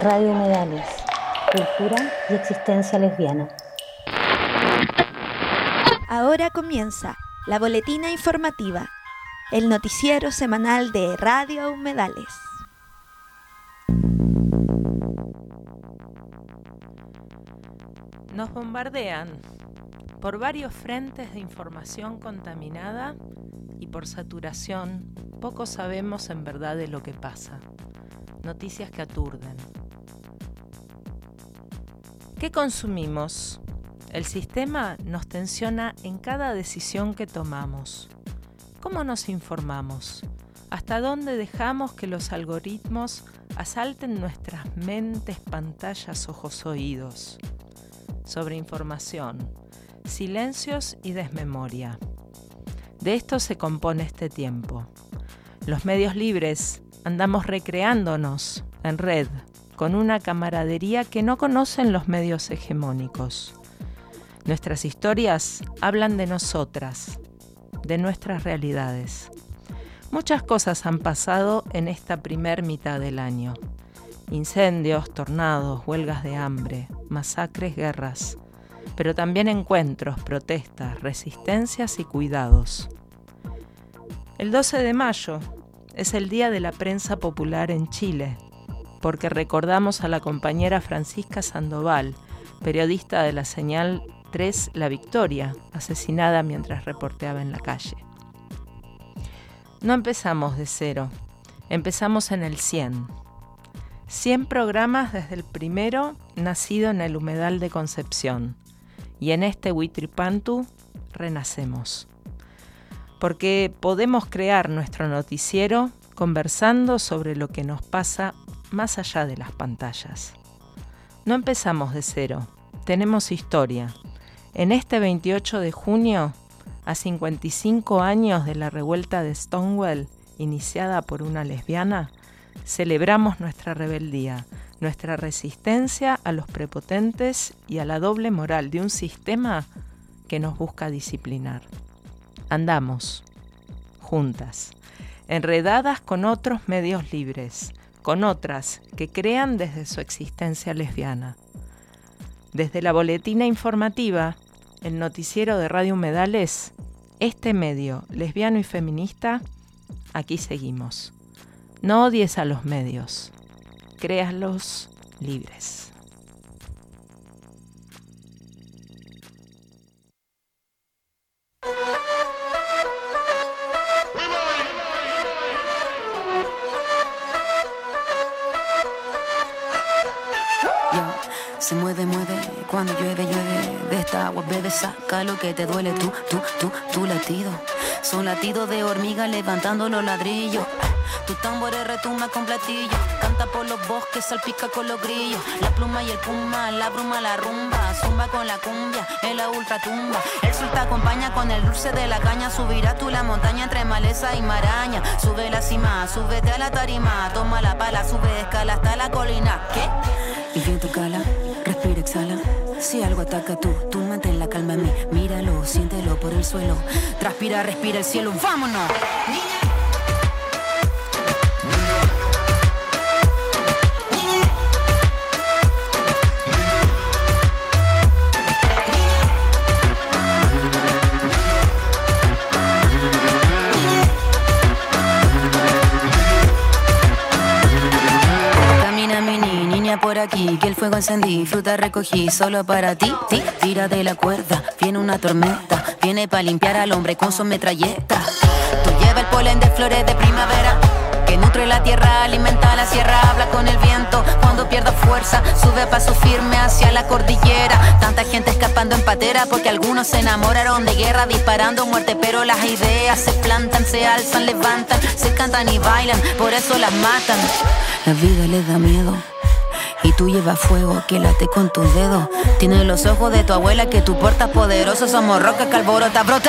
Radio Humedales, cultura y existencia lesbiana. Ahora comienza la boletina informativa, el noticiero semanal de Radio Humedales. Nos bombardean por varios frentes de información contaminada y por saturación. Poco sabemos en verdad de lo que pasa. Noticias que aturden. ¿Qué consumimos? El sistema nos tensiona en cada decisión que tomamos. ¿Cómo nos informamos? ¿Hasta dónde dejamos que los algoritmos asalten nuestras mentes, pantallas, ojos, oídos? Sobreinformación, silencios y desmemoria. De esto se compone este tiempo. Los medios libres andamos recreándonos en red con una camaradería que no conocen los medios hegemónicos. Nuestras historias hablan de nosotras, de nuestras realidades. Muchas cosas han pasado en esta primer mitad del año. Incendios, tornados, huelgas de hambre, masacres, guerras, pero también encuentros, protestas, resistencias y cuidados. El 12 de mayo es el Día de la Prensa Popular en Chile, porque recordamos a la compañera Francisca Sandoval, periodista de la señal 3 La Victoria, asesinada mientras reporteaba en la calle. No empezamos de cero, empezamos en el 100. 100 programas desde el primero nacido en el Humedal de Concepción. Y en este Huitripantu renacemos. Porque podemos crear nuestro noticiero conversando sobre lo que nos pasa más allá de las pantallas. No empezamos de cero, tenemos historia. En este 28 de junio, a 55 años de la revuelta de Stonewall, iniciada por una lesbiana, celebramos nuestra rebeldía, nuestra resistencia a los prepotentes y a la doble moral de un sistema que nos busca disciplinar. Andamos, juntas, enredadas con otros medios libres, con otras que crean desde su existencia lesbiana. Desde la boletina informativa, el noticiero de Radio Humedales, este medio lesbiano y feminista, aquí seguimos. No odies a los medios, créalos libres. Se mueve, cuando llueve, de esta agua bebe, saca lo que te duele, tu latido. Son latidos de hormiga levantando los ladrillos. Tu tambor retumba con platillo, canta por los bosques, salpica con los grillos. La pluma y el puma, la bruma, la rumba, zumba con la cumbia, en la ultratumba. El sol te acompaña con el dulce de la caña. Subirás tú la montaña entre maleza y maraña. Sube la cima, súbete a la tarima. Toma la pala, sube, escala hasta la colina. ¿Qué? El viento cala, respira, exhala. Si algo ataca tú mantén la calma en mí. Míralo, siéntelo por el suelo. Transpira, respira el cielo, vámonos. Por aquí, que el fuego encendí, fruta recogí, solo para ti, tira de la cuerda, viene una tormenta, viene pa' limpiar al hombre con su metralleta. Tú lleva el polen de flores de primavera, que nutre la tierra, alimenta la sierra, habla con el viento, cuando pierda fuerza, sube a paso firme hacia la cordillera. Tanta gente escapando en patera, porque algunos se enamoraron de guerra, disparando muerte, pero las ideas se plantan, se alzan, levantan, se cantan y bailan, por eso las matan. La vida les da miedo. Y tú llevas fuego que late con tus dedos. Tienes los ojos de tu abuela que tú portas poderoso. Somos roca que alborota, brota.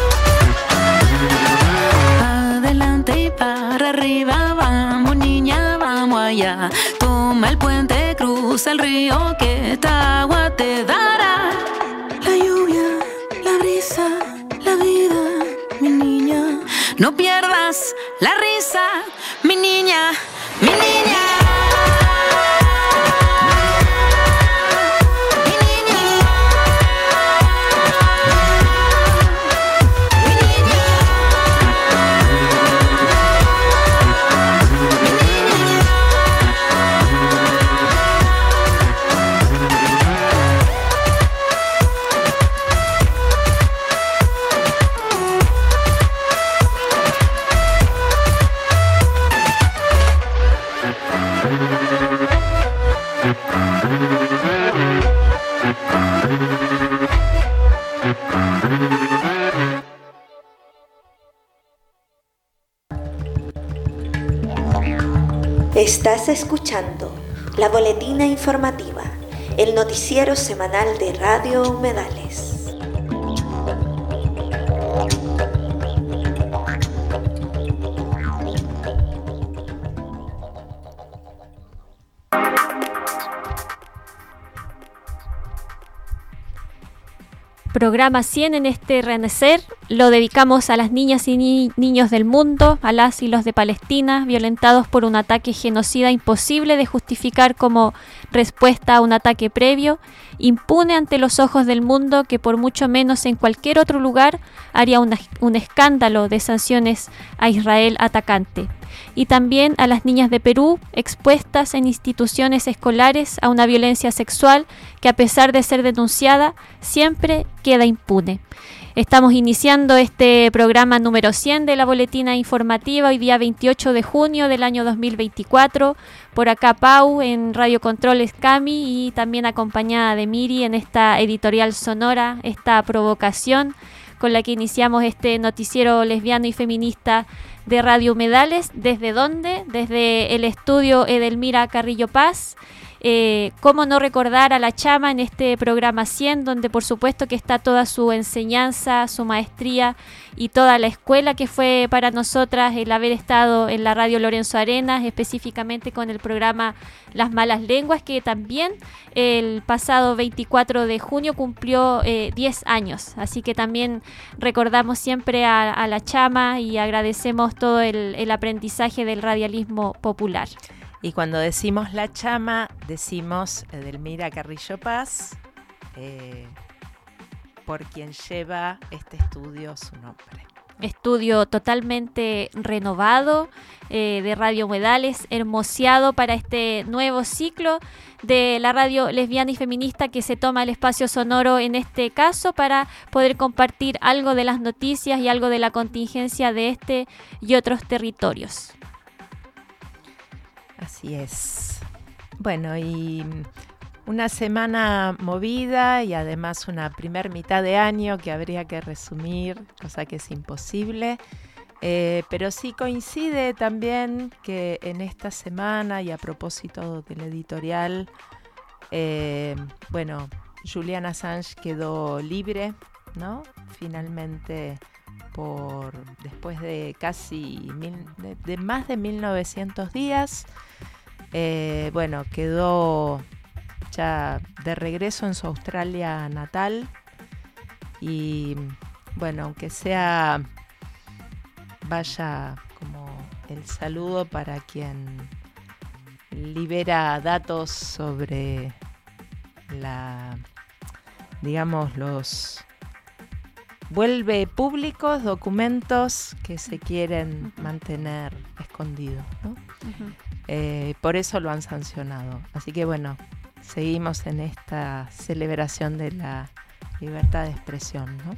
arriba, vamos niña, vida. Toma el puente, cruza el río, que esta agua te dará. La lluvia, la brisa, la vida, mi niña. No pierdas la risa, mi niña, mi niña. Estás escuchando La Boletina Informativa, el noticiero semanal de Radio Humedales. Programa 100 en este Renacer lo dedicamos a las niñas y niños del mundo, a las y los de Palestina, violentados por un ataque genocida imposible de justificar como respuesta a un ataque previo, impune ante los ojos del mundo, que por mucho menos en cualquier otro lugar haría un escándalo de sanciones a Israel atacante. Y también a las niñas de Perú, expuestas en instituciones escolares a una violencia sexual que, a pesar de ser denunciada, siempre queda impune. Estamos iniciando este programa número 100 de la Boletina Informativa, hoy día 28 de junio del año 2024. Por acá Pau en Radio Controles Cami, y también acompañada de Miri en esta editorial sonora, esta provocación con la que iniciamos este noticiero lesbiano y feminista de Radio Humedales. ¿Desde dónde? Desde el estudio Edelmira Carrillo Paz. ¿Cómo no recordar a la Chama en este programa 100, donde por supuesto que está toda su enseñanza, su maestría y toda la escuela que fue para nosotras el haber estado en la radio Lorenzo Arenas, específicamente con el programa Las Malas Lenguas, que también el pasado 24 de junio cumplió 10 años. Así que también recordamos siempre a la Chama y agradecemos todo el aprendizaje del radialismo popular. Y cuando decimos la Chama, decimos Edelmira Carrillo Paz, por quien lleva este estudio su nombre. Estudio totalmente renovado de Radio Humedales, hermoseado para este nuevo ciclo de la radio lesbiana y feminista, que se toma el espacio sonoro en este caso para poder compartir algo de las noticias y algo de la contingencia de este y otros territorios. Así es. Bueno, y una semana movida y además una primer mitad de año que habría que resumir, cosa que es imposible. Pero sí coincide también que en esta semana, y a propósito del editorial, Julian Assange quedó libre, ¿no? Finalmente, después de casi de más de 1900 días, quedó ya de regreso en su Australia natal. Y bueno, aunque sea, vaya como el saludo para quien libera datos sobre vuelve públicos documentos que se quieren mantener escondidos, ¿no? Uh-huh. Por eso lo han sancionado. Así que bueno, seguimos en esta celebración de la libertad de expresión, ¿no?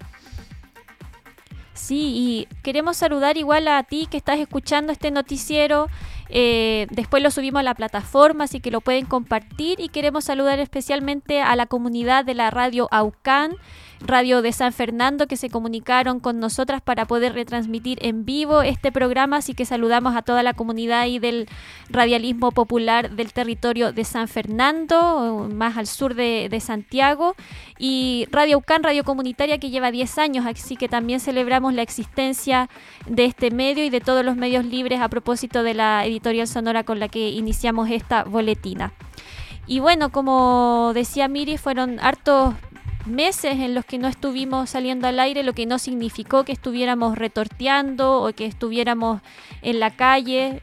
Sí, y queremos saludar igual a ti que estás escuchando este noticiero. Después lo subimos a la plataforma, así que lo pueden compartir. Y queremos saludar especialmente a la comunidad de la radio Aucán, Radio de San Fernando, que se comunicaron con nosotras para poder retransmitir en vivo este programa, así que saludamos a toda la comunidad y del radialismo popular del territorio de San Fernando, más al sur de Santiago, y Radio UCAN, radio comunitaria que lleva 10 años, así que también celebramos la existencia de este medio y de todos los medios libres a propósito de la editorial sonora con la que iniciamos esta boletina. Y bueno, como decía Miri, fueron hartos meses en los que no estuvimos saliendo al aire, lo que no significó que estuviéramos retorteando o que estuviéramos en la calle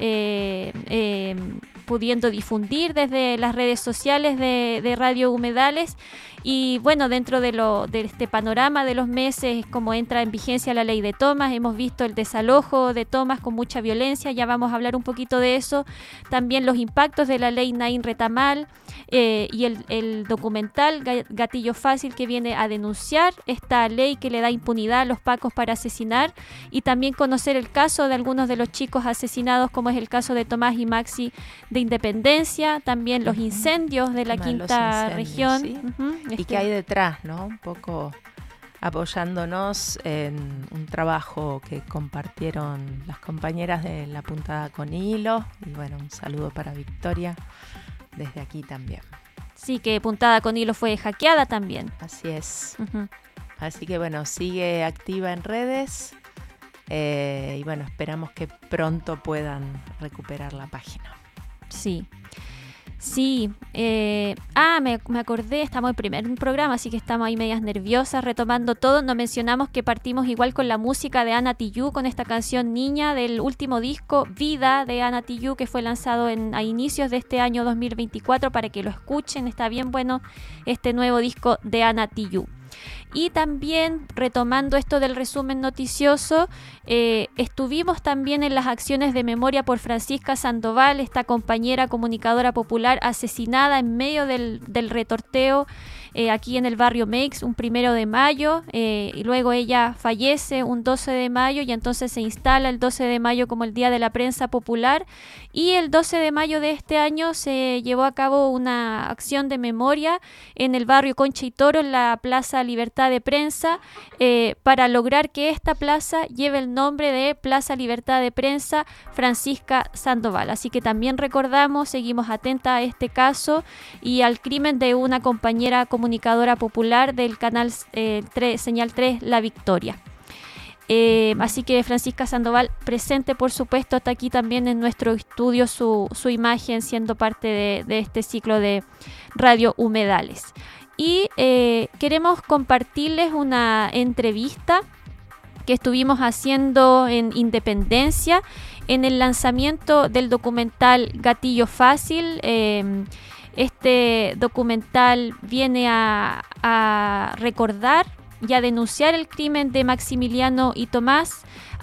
pudiendo difundir desde las redes sociales de Radio Humedales. Y bueno, dentro de este panorama de los meses, como entra en vigencia la ley de tomas, hemos visto el desalojo de tomas con mucha violencia, ya vamos a hablar un poquito de eso, también los impactos de la ley Naín Retamal y el documental Gatillo Fácil, que viene a denunciar esta ley que le da impunidad a los pacos para asesinar, y también conocer el caso de algunos de los chicos asesinados, como es el caso de Tomás y Maxi de Independencia, también los incendios de la quinta región. ¿Sí? Y que hay detrás, ¿no? Un poco apoyándonos en un trabajo que compartieron las compañeras de La Puntada con Hilo. Y bueno, un saludo para Victoria desde aquí también. Sí, que Puntada con Hilo fue hackeada también. Así es. Así que bueno, sigue activa en redes. Y bueno, esperamos que pronto puedan recuperar la página. Sí. Sí, me acordé, estamos en primer programa, así que estamos ahí medias nerviosas, retomando todo. Nos mencionamos que partimos igual con la música de Ana Tijoux, con esta canción Niña del último disco Vida de Ana Tijoux, que fue lanzado a inicios de este año 2024, para que lo escuchen. Está bien bueno este nuevo disco de Ana Tijoux. Y también, retomando esto del resumen noticioso, estuvimos también en las acciones de memoria por Francisca Sandoval, esta compañera comunicadora popular asesinada en medio del retorteo aquí en el barrio Meix un 1 de mayo, y luego ella fallece un 12 de mayo, y entonces se instala el 12 de mayo como el Día de la Prensa Popular, y el 12 de mayo de este año se llevó a cabo una acción de memoria en el barrio Concha y Toro, en la Plaza Libertad de Prensa, para lograr que esta plaza lleve el nombre de Plaza Libertad de Prensa Francisca Sandoval. Así que también recordamos, seguimos atentas a este caso y al crimen de una compañera comunicadora popular del canal Señal 3 La Victoria. Así que Francisca Sandoval presente, por supuesto, hasta aquí también en nuestro estudio su imagen, siendo parte de este ciclo de Radio Humedales. Y queremos compartirles una entrevista que estuvimos haciendo en Independencia en el lanzamiento del documental Gatillo Fácil. Este documental viene a recordar y a denunciar el crimen de Maximiliano y Tomás,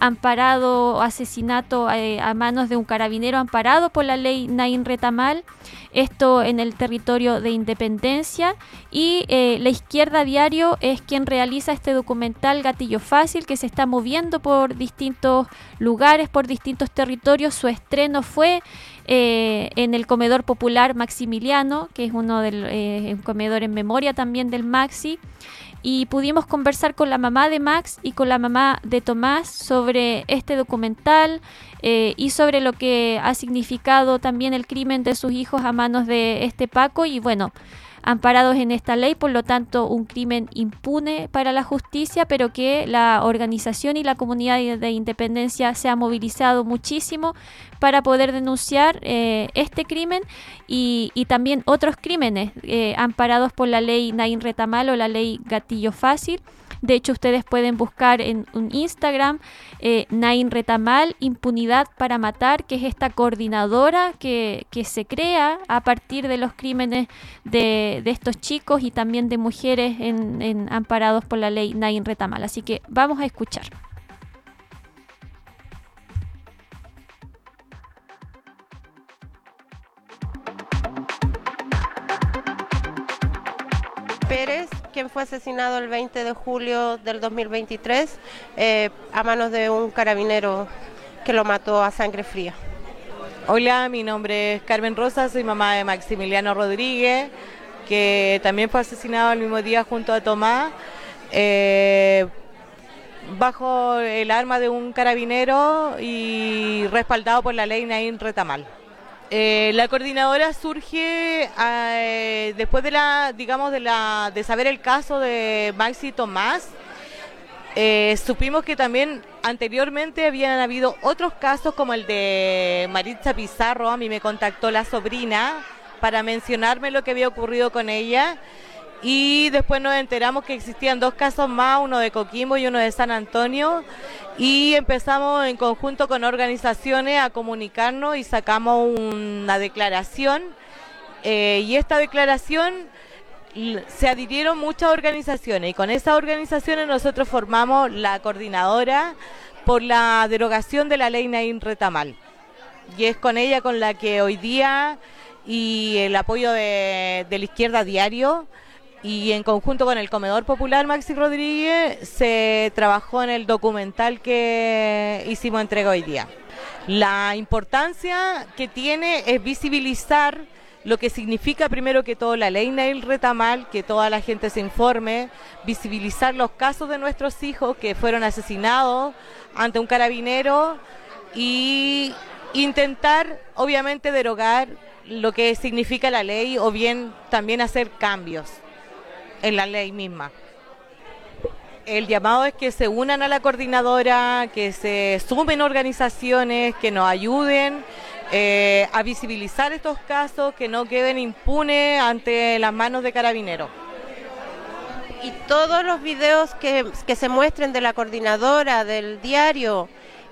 asesinato a manos de un carabinero amparado por la ley Naín Retamal, esto en el territorio de Independencia. Y La Izquierda Diario es quien realiza este documental Gatillo Fácil, que se está moviendo por distintos lugares, por distintos territorios. Su estreno fue en el comedor popular Maximiliano, que es un comedor en memoria también del Maxi. Y pudimos conversar con la mamá de Max y con la mamá de Tomás sobre este documental y sobre lo que ha significado también el crimen de sus hijos a manos de este Paco. Y bueno, amparados en esta ley, por lo tanto un crimen impune para la justicia, pero que la organización y la comunidad de Independencia se ha movilizado muchísimo para poder denunciar este crimen y también otros crímenes amparados por la ley Naín Retamal o la ley Gatillo Fácil. De hecho, ustedes pueden buscar en un Instagram Naín Retamal, Impunidad para Matar, que es esta coordinadora que se crea a partir de los crímenes de estos chicos y también de mujeres amparados por la ley Naín Retamal. Así que vamos a escuchar. Pérez, quien fue asesinado el 20 de julio del 2023 a manos de un carabinero que lo mató a sangre fría. Hola, mi nombre es Carmen Rosa, soy mamá de Maximiliano Rodríguez, que también fue asesinado el mismo día junto a Tomás. bajo el arma de un carabinero y respaldado por la ley Naín Retamal. La coordinadora surge después de saber el caso de Maxi Tomás. Supimos que también anteriormente habían habido otros casos como el de Maritza Pizarro. A mí me contactó la sobrina para mencionarme lo que había ocurrido con ella, y después nos enteramos que existían 2 casos más, uno de Coquimbo y uno de San Antonio, y empezamos en conjunto con organizaciones a comunicarnos y sacamos una declaración, y esta declaración se adhirieron muchas organizaciones, y con esas organizaciones nosotros formamos la coordinadora por la derogación de la ley Naín Retamal, y es con ella con la que hoy día, y el apoyo de la izquierda diario, y en conjunto con el Comedor Popular Maxi Rodríguez, se trabajó en el documental que hicimos entrega hoy día. La importancia que tiene es visibilizar lo que significa primero que todo la ley Naín Retamal, que toda la gente se informe, visibilizar los casos de nuestros hijos que fueron asesinados ante un carabinero y intentar obviamente derogar lo que significa la ley, o bien también hacer cambios en la ley misma. El llamado es que se unan a la coordinadora, que se sumen organizaciones, que nos ayuden a visibilizar estos casos, que no queden impunes ante las manos de carabineros. Y todos los videos que se muestren de la coordinadora, del diario,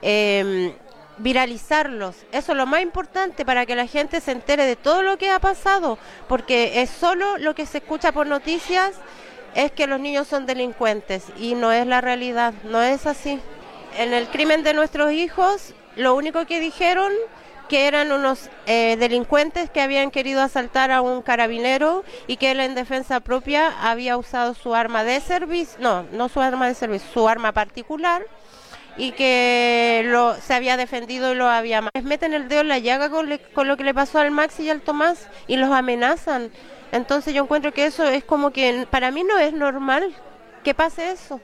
viralizarlos. Eso es lo más importante para que la gente se entere de todo lo que ha pasado, porque es solo lo que se escucha por noticias, es que los niños son delincuentes, y no es la realidad, no es así. En el crimen de nuestros hijos, lo único que dijeron que eran unos delincuentes que habían querido asaltar a un carabinero, y que él en defensa propia había usado su arma de servicio, no su arma de servicio, su arma particular, y que se había defendido y lo había matado. Les meten el dedo en la llaga con lo que le pasó al Maxi y al Tomás, y los amenazan. Entonces yo encuentro que eso es como que para mí no es normal que pase eso.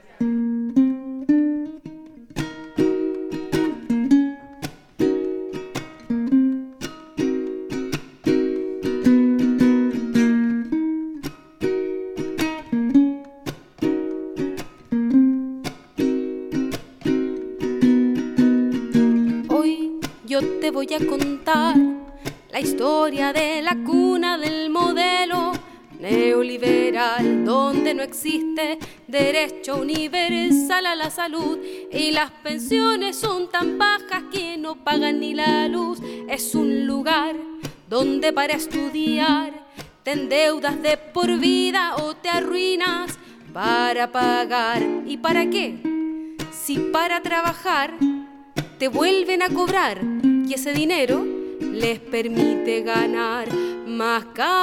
Yo te voy a contar la historia de la cuna del modelo neoliberal, donde no existe derecho universal a la salud, y las pensiones son tan bajas que no pagan ni la luz. Es un lugar donde para estudiar te endeudas de por vida o te arruinas para pagar. ¿Y para qué? Si para trabajar te vuelven a cobrar, y ese dinero les permite ganar más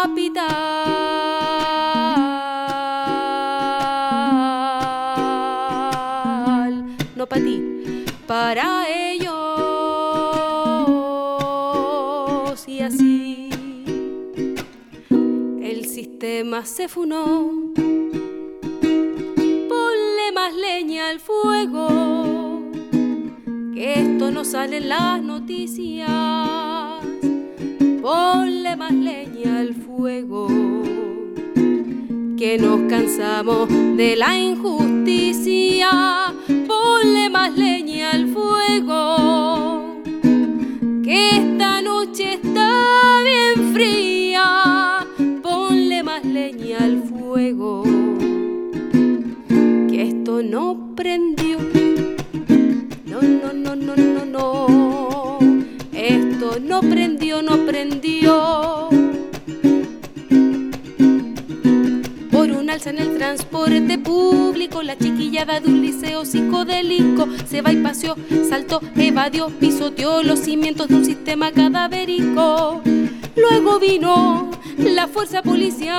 capital. No para ti, para ellos. Y así el sistema se funó. Ponle más leña al fuego, que esto no sale en las noticias. Ponle más leña al fuego, que nos cansamos de la injusticia. Ponle más leña al fuego, que esta noche está bien fría. Ponle más leña al fuego, que esto no prendió. No, no, no, no, no, no. Esto no prendió, no prendió. Por un alza en el transporte público, la chiquillada de un liceo psicodélico se va y paseó, saltó, evadió, pisoteó los cimientos de un sistema cadavérico. Luego vino la fuerza policial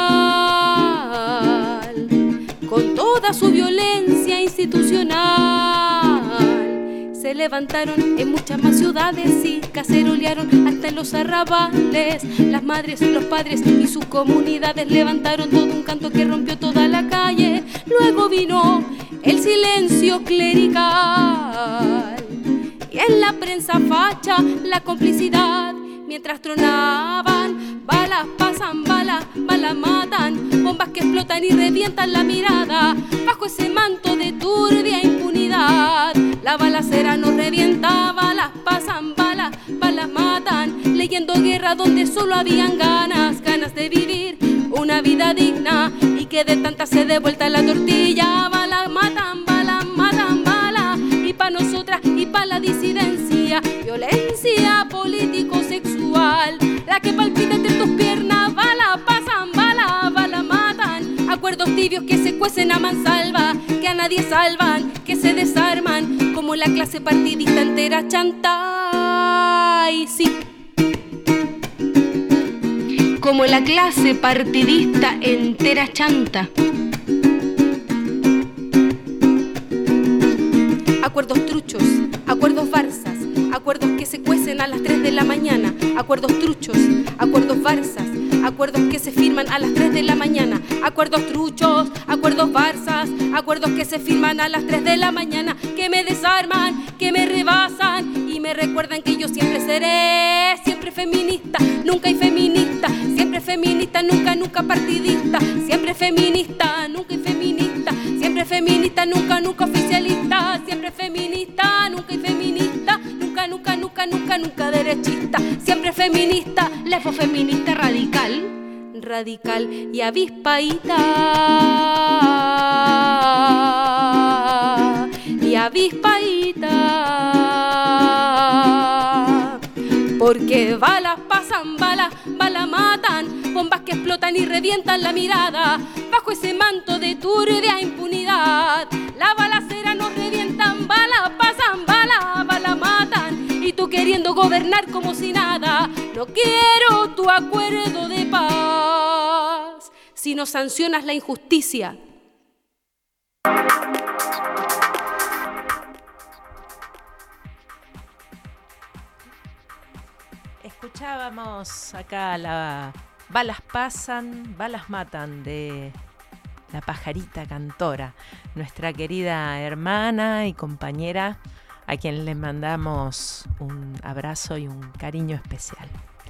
con toda su violencia institucional. se levantaron en muchas más ciudades y cacerolearon hasta en los arrabales. Las madres, los padres y sus comunidades levantaron todo un canto que rompió toda la calle. Luego vino el silencio clerical y en la prensa facha la complicidad. Mientras tronaban, balas pasan, balas matan, bombas que explotan y revientan la mirada. Bajo ese manto de turbia impunidad, la balacera nos revienta, balas pasan, balas matan. Leyendo guerra donde solo habían ganas de vivir una vida digna y que de tanta se dé vuelta la tortilla. Balas matan, balas, y pa' nosotras y pa' la disidencia, violencia político-sexual, la que palpita entre tus piernas. Balas pasan, balas matan, acuerdos tibios que se cuecen a mansalva, que a nadie salvan, que se desarman, como la clase partidista entera chanta. Y sí, como la clase partidista entera chanta. Acuerdos truchos, acuerdos farsas, acuerdos que se cuecen a las 3 de la mañana. Acuerdos truchos, acuerdos farsas, acuerdos que se firman a las 3 de la mañana. Acuerdos truchos, acuerdos farsas, acuerdos que se firman a las 3 de la mañana. Que me desarman, que me rebasan y me recuerdan que yo siempre seré, siempre feminista, nunca infeminista. Siempre feminista, nunca partidista. Siempre feminista, nunca infeminista. Siempre feminista, nunca oficialista. Siempre feminista, nunca infeminista. Nunca derechista. Siempre feminista, lesbofeminista radical y avispaíta. Porque balas pasan, balas matan, bombas que explotan y revientan la mirada. Bajo ese manto de turbia impunidad, la balacera nos revientan. Balas pasan, balas matan, y tú queriendo gobernar como si nada. No quiero tu acuerdo de paz si no sancionas la injusticia. Escuchábamos acá la Balas pasan, balas matan de La Pajarita Cantora, nuestra querida hermana y compañera, a quien le mandamos un abrazo y un cariño especial.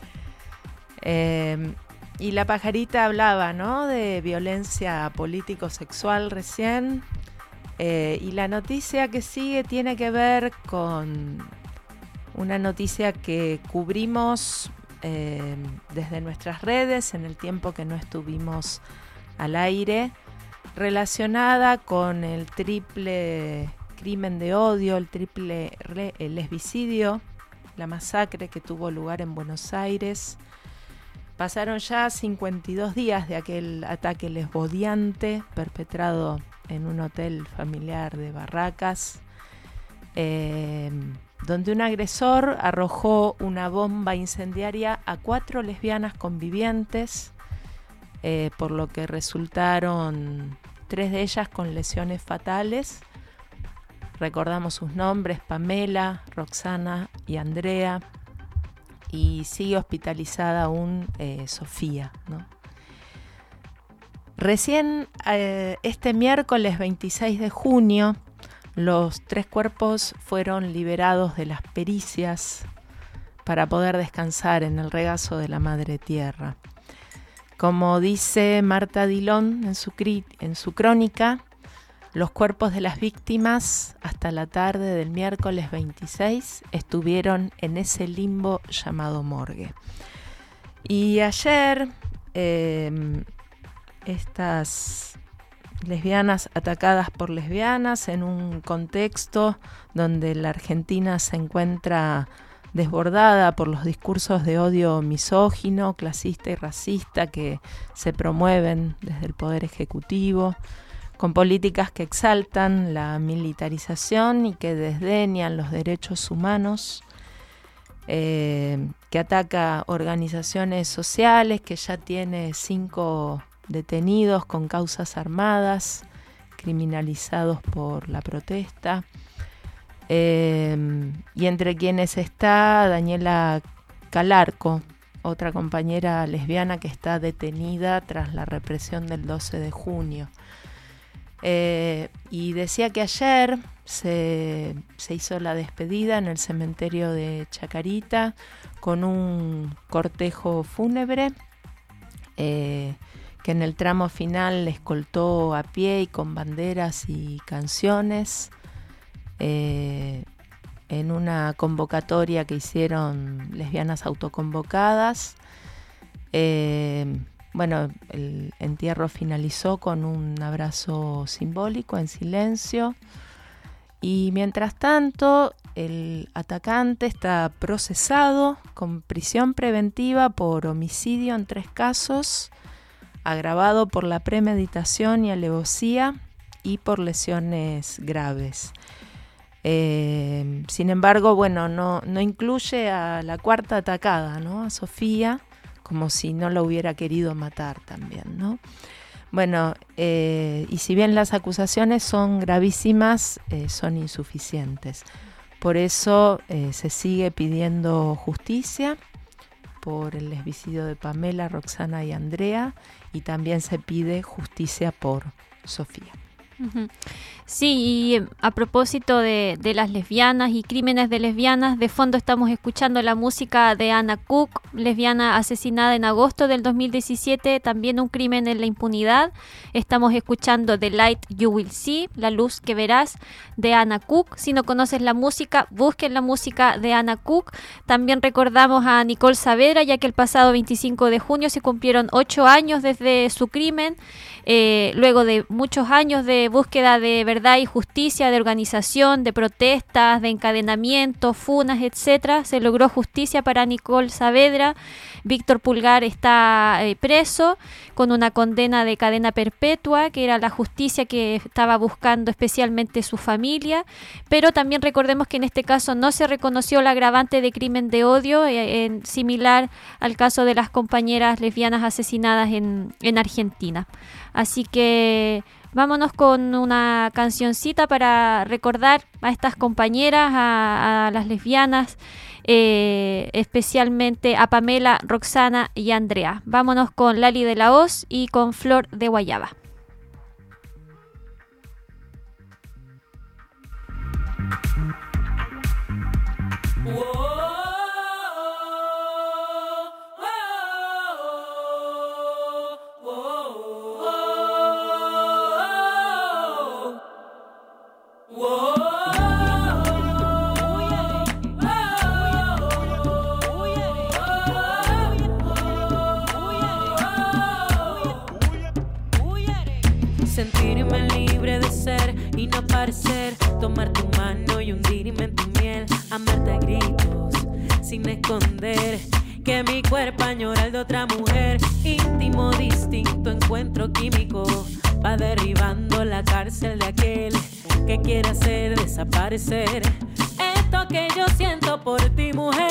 Y La Pajarita hablaba, ¿no?, de violencia político-sexual recién, y la noticia que sigue tiene que ver con una noticia que cubrimos desde nuestras redes en el tiempo que no estuvimos al aire, relacionada con el triple crimen de odio, el triple lesbicidio, la masacre que tuvo lugar en Buenos Aires. Pasaron ya 52 días de aquel ataque lesbodiante perpetrado en un hotel familiar de Barracas, donde un agresor arrojó una bomba incendiaria a 4 lesbianas convivientes, por lo que resultaron 3 de ellas con lesiones fatales. Recordamos sus nombres: Pamela, Roxana y Andrea, y sigue hospitalizada aún Sofía, ¿no? Recién este miércoles 26 de junio, los 3 cuerpos fueron liberados de las pericias para poder descansar en el regazo de la Madre Tierra. Como dice Marta Dilón en su crónica, los cuerpos de las víctimas hasta la tarde del miércoles 26 estuvieron en ese limbo llamado morgue. Y ayer estas lesbianas atacadas por lesbianas en un contexto donde la Argentina se encuentra desbordada por los discursos de odio misógino, clasista y racista que se promueven desde el Poder Ejecutivo, con políticas que exaltan la militarización y que desdeñan los derechos humanos, que ataca organizaciones sociales, que ya tiene 5 detenidos con causas armadas, criminalizados por la protesta, Y entre quienes está Daniela Calarco, otra compañera lesbiana que está detenida tras la represión del 12 de junio. Y decía que ayer se hizo la despedida en el cementerio de Chacarita con un cortejo fúnebre que en el tramo final le escoltó a pie y con banderas y canciones en una convocatoria que hicieron lesbianas autoconvocadas. Bueno, el entierro finalizó con un abrazo simbólico en silencio y mientras tanto el atacante está procesado con prisión preventiva por homicidio en 3 casos, agravado por la premeditación y alevosía y por lesiones graves. Sin embargo, bueno, no incluye a la 4ª atacada, ¿no? A Sofía, como si no la hubiera querido matar también, ¿no? Bueno, y si bien las acusaciones son gravísimas, son insuficientes. Por eso se sigue pidiendo justicia por el lesbicidio de Pamela, Roxana y Andrea, y también se pide justicia por Sofía. Uh-huh. Sí, y a propósito de las lesbianas y crímenes de lesbianas, de fondo estamos escuchando la música de Anna Cook, lesbiana asesinada en agosto del 2017, también un crimen en la impunidad. Estamos escuchando The Light You Will See, La luz que verás, de Anna Cook. Si no conoces la música, busquen la música de Anna Cook. También recordamos a Nicole Saavedra, ya que el pasado 25 de junio se cumplieron 8 años desde su crimen. Luego de muchos años de búsqueda de verdad y justicia, de organización, de protestas, de encadenamiento, funas, etcétera, se logró justicia para Nicole Saavedra. Víctor Pulgar está preso con una condena de cadena perpetua, que era la justicia que estaba buscando especialmente su familia, pero también recordemos que en este caso no se reconoció el agravante de crimen de odio, similar al caso de las compañeras lesbianas asesinadas en Argentina. Así que vámonos con una cancioncita para recordar a estas compañeras, a las lesbianas, especialmente a Pamela, Roxana y Andrea. Vámonos con Lali de la Hoz y con Flor de Guayaba. Sentirme libre de ser y no parecer, tomar tu mano y hundirme en tu miel, amarte a gritos sin esconder que mi cuerpo añora el de otra mujer, íntimo, distinto, encuentro químico, va derribando la cárcel de aquel que quiere hacer desaparecer esto que yo siento por ti, mujer.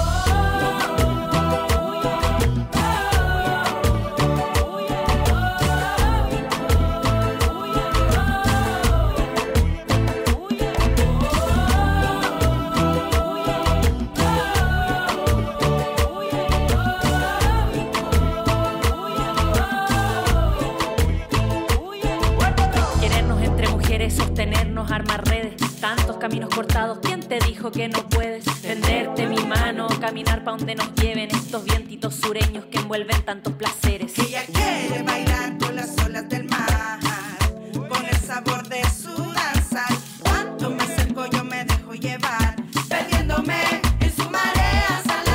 Sostenernos, armar redes, tantos caminos cortados, ¿quién te dijo que no puedes? Tenderte mi mano, caminar pa' donde nos lleven estos vientitos sureños que envuelven tantos placeres. Ella quiere bailar con las olas del mar, con el sabor de su danza. Cuanto me acerco yo me dejo llevar, perdiéndome en su marea salada.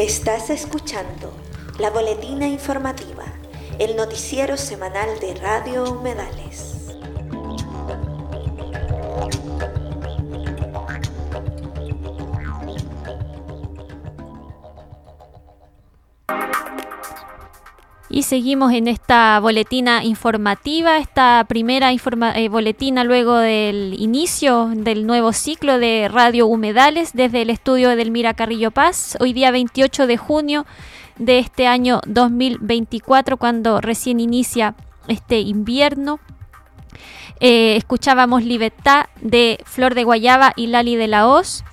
Estás escuchando la Boletina Informativa, el noticiero semanal de Radio Humedales. Y seguimos en esta boletina informativa, esta primera boletina luego del inicio del nuevo ciclo de Radio Humedales desde el estudio de Elmira Carrillo Paz, hoy día 28 de junio de este año 2024, cuando recién inicia este invierno. Escuchábamos Libertad de Flor de Guayaba y Lali de la Hoz.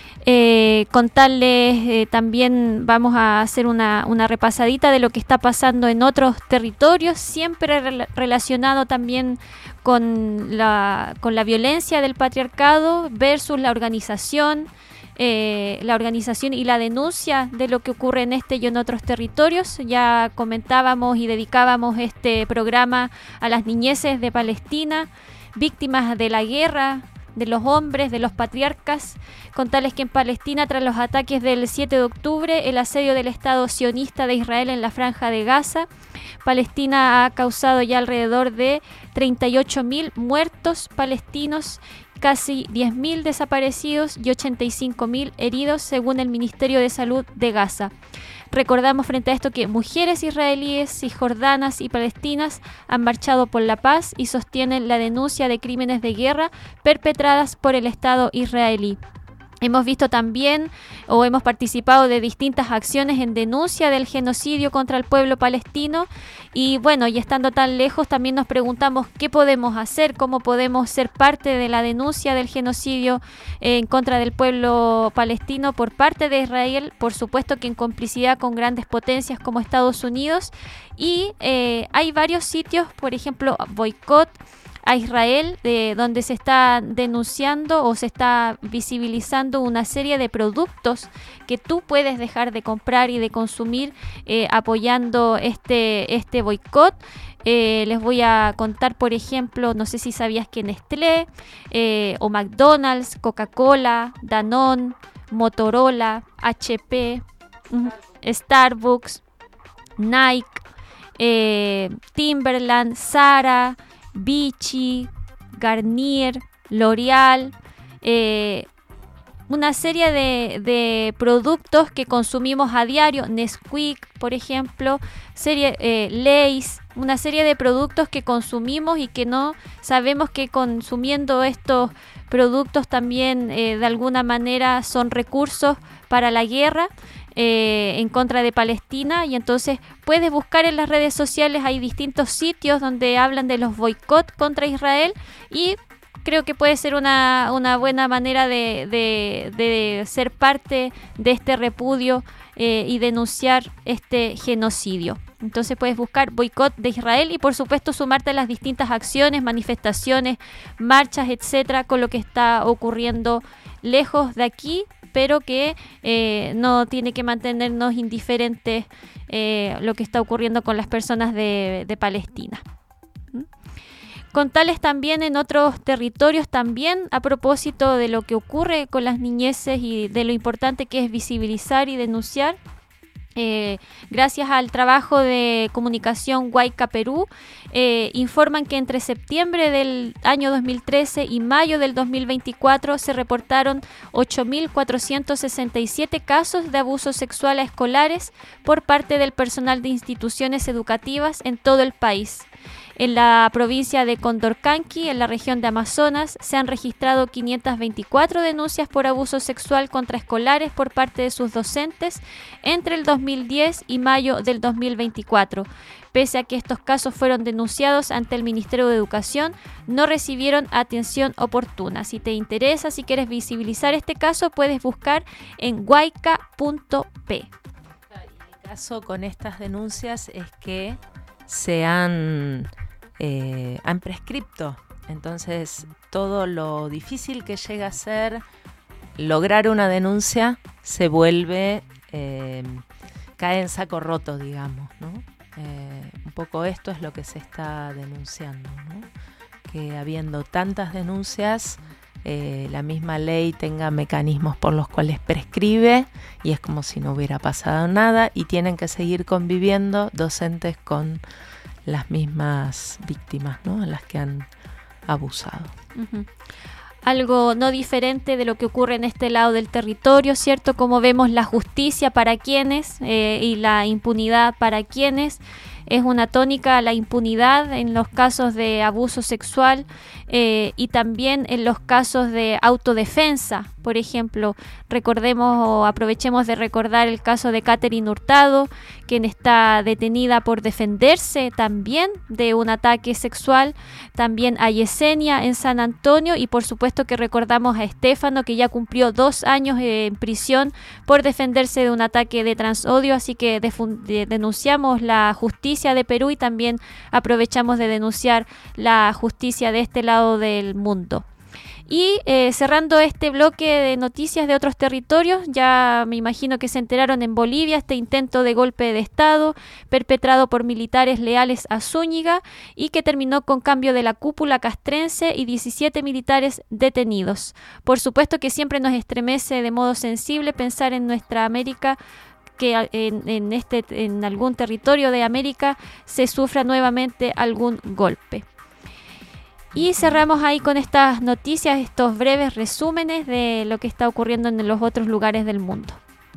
Contarles también, vamos a hacer una repasadita de lo que está pasando en otros territorios, siempre relacionado también con la violencia del patriarcado versus la organización y la denuncia de lo que ocurre en este y en otros territorios. Ya comentábamos y dedicábamos este programa a las niñeces de Palestina, víctimas de la guerra, de los hombres, de los patriarcas. Contarles que en Palestina, tras los ataques del 7 de octubre, el asedio del Estado sionista de Israel en la Franja de Gaza, Palestina ha causado ya alrededor de 38.000 muertos palestinos, casi 10.000 desaparecidos y 85.000 heridos, según el Ministerio de Salud de Gaza. Recordamos frente a esto que mujeres israelíes, cisjordanas y palestinas han marchado por la paz y sostienen la denuncia de crímenes de guerra perpetradas por el Estado israelí. Hemos visto también o hemos participado de distintas acciones en denuncia del genocidio contra el pueblo palestino y bueno, y estando tan lejos también nos preguntamos qué podemos hacer, cómo podemos ser parte de la denuncia del genocidio en contra del pueblo palestino por parte de Israel, por supuesto que en complicidad con grandes potencias como Estados Unidos, y hay varios sitios, por ejemplo, Boicot a Israel, donde se está denunciando o se está visibilizando una serie de productos que tú puedes dejar de comprar y de consumir apoyando este boicot. Les voy a contar, por ejemplo, no sé si sabías que Nestlé o McDonald's, Coca-Cola, Danone, Motorola, HP, Starbucks, Nike, Timberland, Zara, Vichy, Garnier, L'Oreal, una serie de productos que consumimos a diario, Nesquik, por ejemplo, Lay's, una serie de productos que consumimos y que no sabemos que consumiendo estos productos también de alguna manera son recursos para la guerra en contra de Palestina, y entonces puedes buscar en las redes sociales, hay distintos sitios donde hablan de los boicots contra Israel y creo que puede ser una buena manera de ser parte de este repudio y denunciar este genocidio. Entonces puedes buscar boicot de Israel y por supuesto sumarte a las distintas acciones, manifestaciones, marchas, etcétera, con lo que está ocurriendo lejos de aquí, pero que no tiene que mantenernos indiferentes lo que está ocurriendo con las personas de Palestina. Contarles también en otros territorios también a propósito de lo que ocurre con las niñeces y de lo importante que es visibilizar y denunciar. Gracias al trabajo de comunicación Huayca Perú, informan que entre septiembre del año 2013 y mayo del 2024 se reportaron 8.467 casos de abuso sexual a escolares por parte del personal de instituciones educativas en todo el país. En la provincia de Condorcanqui, en la región de Amazonas, se han registrado 524 denuncias por abuso sexual contra escolares por parte de sus docentes entre el 2010 y mayo del 2024. Pese a que estos casos fueron denunciados ante el Ministerio de Educación, no recibieron atención oportuna. Si te interesa, si quieres visibilizar este caso, puedes buscar en huayca.p. El caso con estas denuncias es que se han prescripto. Entonces, todo lo difícil que llega a ser lograr una denuncia se vuelve, cae en saco roto, digamos, ¿no? Un poco esto es lo que se está denunciando, ¿no? Que habiendo tantas denuncias, la misma ley tenga mecanismos por los cuales prescribe y es como si no hubiera pasado nada y tienen que seguir conviviendo docentes con las mismas víctimas, ¿no?, a las que han abusado. Uh-huh. Algo no diferente de lo que ocurre en este lado del territorio, ¿cierto? Como vemos la justicia para quienes y la impunidad para quienes. Es una tónica la impunidad en los casos de abuso sexual y también en los casos de autodefensa. Por ejemplo, recordemos o aprovechemos de recordar el caso de Catherine Hurtado, quien está detenida por defenderse también de un ataque sexual. También a Yesenia en San Antonio y por supuesto que recordamos a Estefano, que ya cumplió 2 años en prisión por defenderse de un ataque de transodio. Así que denunciamos la justicia de Perú y también aprovechamos de denunciar la justicia de este lado del mundo. Y cerrando este bloque de noticias de otros territorios, ya me imagino que se enteraron en Bolivia este intento de golpe de Estado perpetrado por militares leales a Zúñiga y que terminó con cambio de la cúpula castrense y 17 militares detenidos. Por supuesto que siempre nos estremece de modo sensible pensar en nuestra América, que en algún territorio de América se sufra nuevamente algún golpe. Y cerramos ahí con estas noticias, estos breves resúmenes de lo que está ocurriendo en los otros lugares del mundo.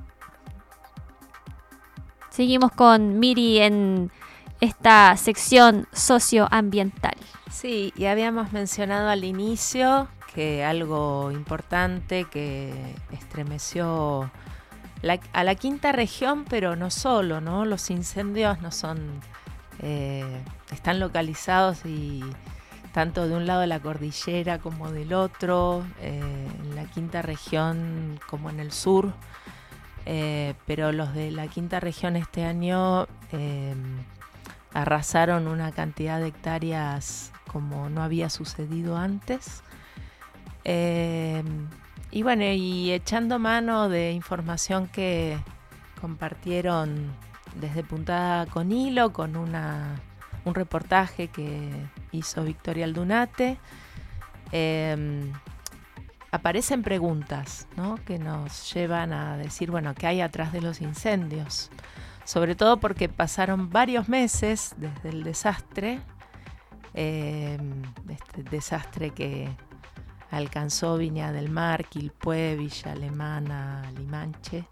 Seguimos con Miri en esta sección socioambiental. Sí, y habíamos mencionado al inicio que algo importante que estremeció a la quinta región, pero no solo, ¿no? Los incendios no son, están localizados y tanto de un lado de la cordillera como del otro, en la quinta región como en el sur, pero los de la quinta región este año arrasaron una cantidad de hectáreas como no había sucedido antes. Y bueno, y echando mano de información que compartieron desde Punta con Hilo con un reportaje que hizo Victoria Aldunate, aparecen preguntas, ¿no?, que nos llevan a decir, bueno, ¿qué hay atrás de los incendios? Sobre todo porque pasaron varios meses desde el desastre, este desastre que alcanzó Viña del Mar, Quilpué, Villa Alemana, Limache,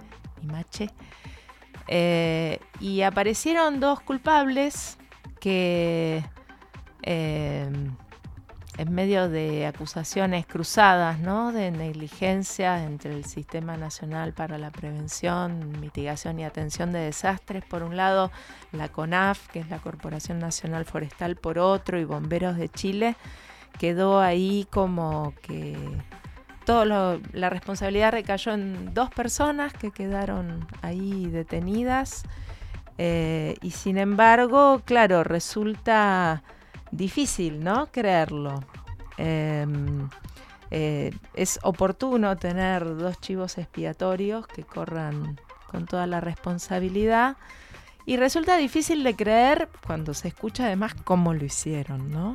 y aparecieron 2 culpables que en medio de acusaciones cruzadas, ¿no?, de negligencia entre el Sistema Nacional para la Prevención, Mitigación y Atención de Desastres, por un lado, la CONAF, que es la Corporación Nacional Forestal, por otro, y Bomberos de Chile, quedó ahí como que la responsabilidad recayó en 2 personas que quedaron ahí detenidas. Y sin embargo, claro, resulta difícil, ¿no?, creerlo. Es oportuno tener 2 chivos expiatorios que corran con toda la responsabilidad y resulta difícil de creer cuando se escucha además cómo lo hicieron, ¿no?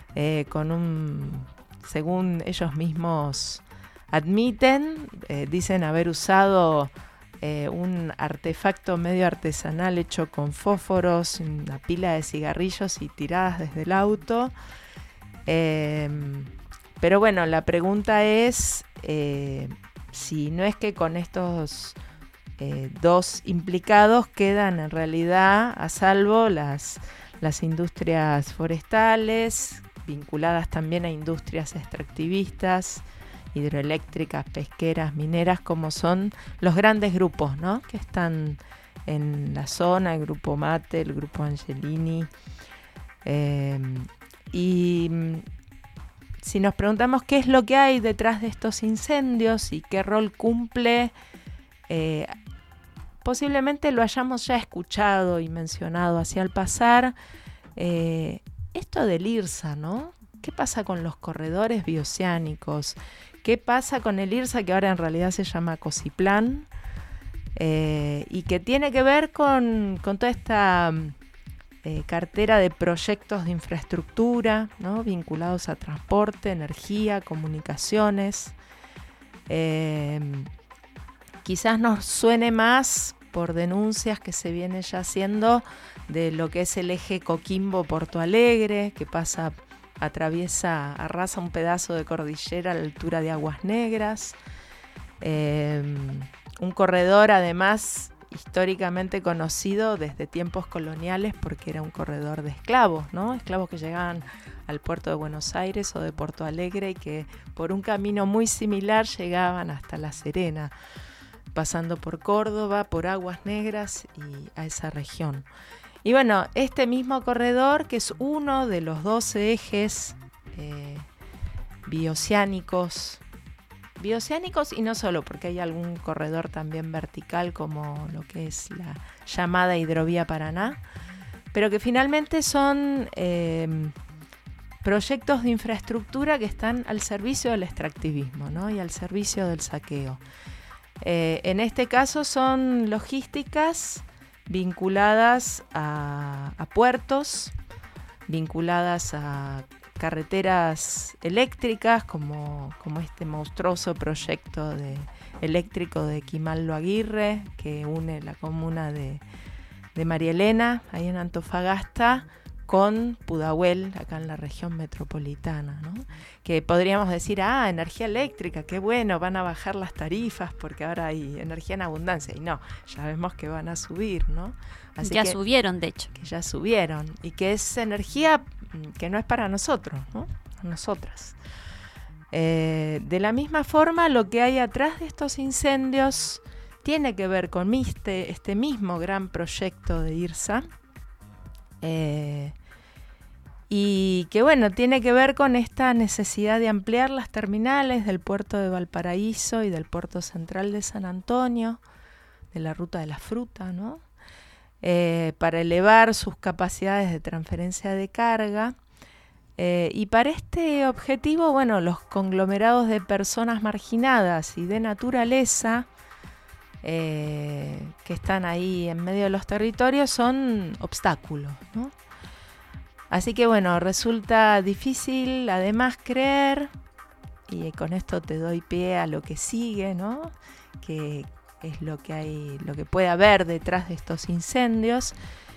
Según ellos mismos admiten, dicen haber usado un artefacto medio artesanal hecho con fósforos, una pila de cigarrillos y tiradas desde el auto. Pero bueno, la pregunta es si no es que con estos 2 implicados quedan en realidad a salvo las industrias forestales, vinculadas también a industrias extractivistas, hidroeléctricas, pesqueras, mineras, como son los grandes grupos, ¿no?, que están en la zona, el Grupo Mate, el Grupo Angelini. Y si nos preguntamos qué es lo que hay detrás de estos incendios y qué rol cumple, posiblemente lo hayamos ya escuchado y mencionado hacia el pasar, esto del IRSA, ¿no? ¿Qué pasa con los corredores bioceánicos? ¿Qué pasa con el IRSA, que ahora en realidad se llama Cosiplan? Y que tiene que ver con toda esta cartera de proyectos de infraestructura, ¿no? Vinculados a transporte, energía, comunicaciones. Quizás nos suene más por denuncias que se viene ya haciendo de lo que es el eje Coquimbo-Porto Alegre, que arrasa un pedazo de cordillera a la altura de Aguas Negras. Un corredor además históricamente conocido desde tiempos coloniales porque era un corredor de esclavos, ¿no? Esclavos que llegaban al puerto de Buenos Aires o de Porto Alegre y que por un camino muy similar llegaban hasta La Serena, pasando por Córdoba, por Aguas Negras y a esa región. Y bueno, este mismo corredor, que es uno de los 12 ejes bioceánicos y no solo, porque hay algún corredor también vertical como lo que es la llamada Hidrovía Paraná, pero que finalmente son proyectos de infraestructura que están al servicio del extractivismo, ¿no? Y al servicio del saqueo. En este caso son logísticas vinculadas a puertos, vinculadas a carreteras eléctricas como este monstruoso proyecto eléctrico de Quimallo Aguirre, que une la comuna de María Elena, ahí en Antofagasta, con Pudahuel, acá en la región metropolitana, ¿no? Que podríamos decir, energía eléctrica, qué bueno, van a bajar las tarifas porque ahora hay energía en abundancia. Y no, ya vemos que van a subir, ¿no? Así ya subieron, de hecho. Que ya subieron, y que es energía que no es para nosotros, ¿no? Nosotras. De la misma forma, lo que hay atrás de estos incendios tiene que ver con este mismo gran proyecto de IRSA, y que bueno, tiene que ver con esta necesidad de ampliar las terminales del puerto de Valparaíso y del puerto central de San Antonio, de la ruta de la fruta, ¿no? Para elevar sus capacidades de transferencia de carga. Y para este objetivo, bueno, los conglomerados de personas marginadas y de naturaleza que están ahí en medio de los territorios son obstáculos, ¿no? Así que bueno, resulta difícil además creer, y con esto te doy pie a lo que sigue, ¿no? Que es lo que puede haber detrás de estos incendios.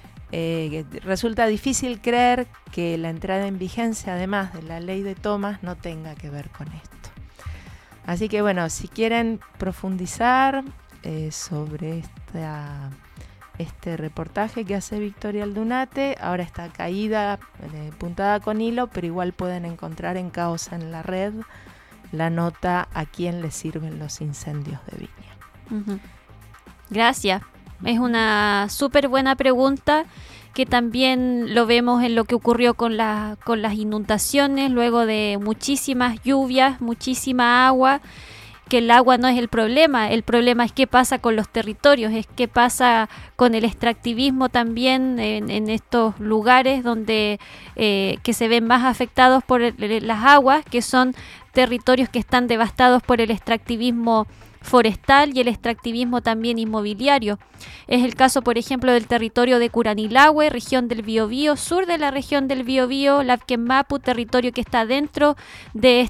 Resulta difícil creer que la entrada en vigencia, además de la ley de tomas, no tenga que ver con esto. Así que bueno, si quieren profundizar sobre este reportaje que hace Victoria Aldunate, ahora está caída, puntada con hilo, pero igual pueden encontrar en Caos en la Red la nota a quién le sirven los incendios de Viña. Uh-huh. Gracias. Es una súper buena pregunta que también lo vemos en lo que ocurrió con las inundaciones luego de muchísimas lluvias, muchísima agua, que el agua no es el problema es qué pasa con los territorios, es qué pasa con el extractivismo también en estos lugares donde que se ven más afectados por las aguas, que son territorios que están devastados por el extractivismo forestal y el extractivismo también inmobiliario. Es el caso, por ejemplo, del territorio de Curanilahue, región del Biobío, sur de la región del Biobío, Labquenmapu, territorio que está dentro de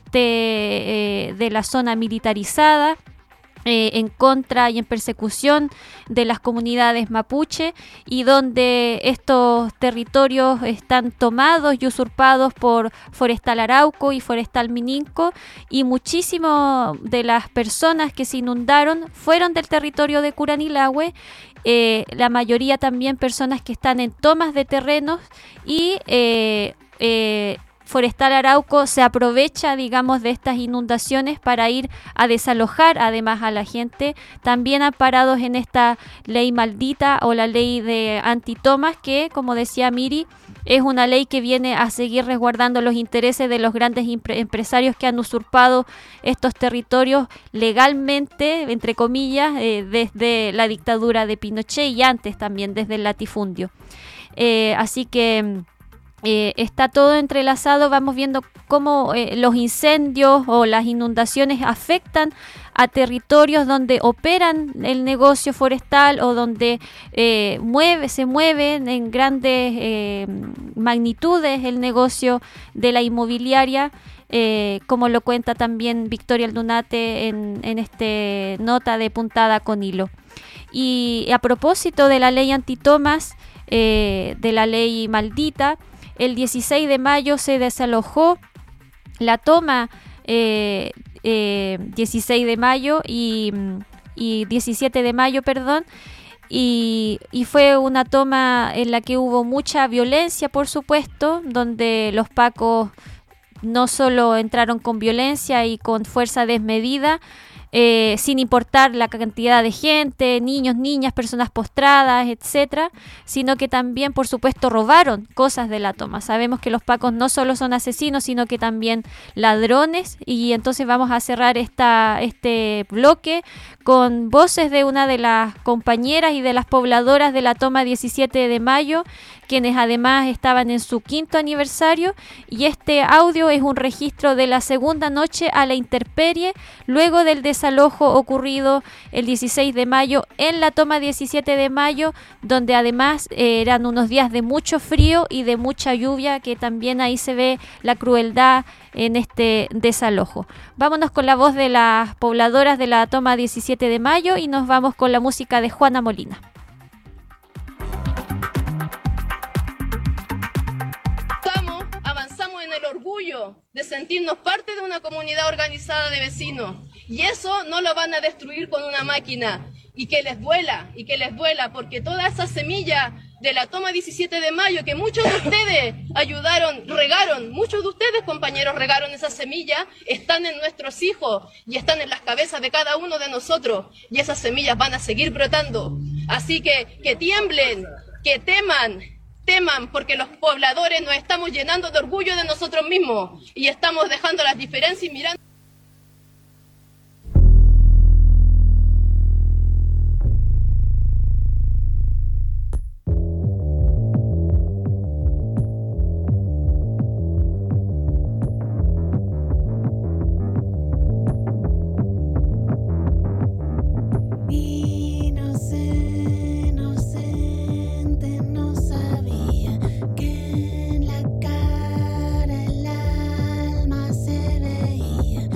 de la zona militarizada, en contra y en persecución de las comunidades mapuche, y donde estos territorios están tomados y usurpados por Forestal Arauco y Forestal Mininco, y muchísimas de las personas que se inundaron fueron del territorio de Curanilahue, la mayoría también personas que están en tomas de terrenos, y Forestal Arauco se aprovecha, digamos, de estas inundaciones para ir a desalojar además a la gente, también amparados en esta ley maldita o la ley de antitomas, que, como decía Miri, es una ley que viene a seguir resguardando los intereses de los grandes empresarios que han usurpado estos territorios legalmente, entre comillas, desde la dictadura de Pinochet y antes también desde el latifundio. Así que está todo entrelazado. Vamos viendo cómo los incendios o las inundaciones afectan a territorios donde operan el negocio forestal o donde se mueve en grandes magnitudes el negocio de la inmobiliaria, como lo cuenta también Victoria Aldunate en este nota de Puntada con Hilo. Y a propósito de la ley antitomas, de la ley maldita, el 16 de mayo se desalojó la toma 16 de mayo y 17 de mayo, perdón, y fue una toma en la que hubo mucha violencia, por supuesto, donde los pacos no solo entraron con violencia y con fuerza desmedida, sin importar la cantidad de gente, niños, niñas, personas postradas, etcétera, sino que también, por supuesto, robaron cosas de la toma. Sabemos que los pacos no solo son asesinos, sino que también ladrones, y entonces vamos a cerrar este bloque con voces de una de las compañeras y de las pobladoras de la toma 17 de mayo, quienes además estaban en su 5º aniversario, y este audio es un registro de la segunda noche a la intemperie luego del desalojo ocurrido el 16 de mayo en la toma 17 de mayo, donde además eran unos días de mucho frío y de mucha lluvia, que también ahí se ve la crueldad en este desalojo. Vámonos con la voz de las pobladoras de la toma 17 de mayo y nos vamos con la música de Juana Molina. Avanzamos en el orgullo de sentirnos parte de una comunidad organizada de vecinos, y eso no lo van a destruir con una máquina, y que les duela, porque toda esa semilla de la toma 17 de mayo que muchos de ustedes regaron, muchos de ustedes, compañeros, regaron esa semilla, están en nuestros hijos y están en las cabezas de cada uno de nosotros, y esas semillas van a seguir brotando. Así que tiemblen, que teman, porque los pobladores nos estamos llenando de orgullo de nosotros mismos y estamos dejando las diferencias y mirando. Que en la cara el alma se veía.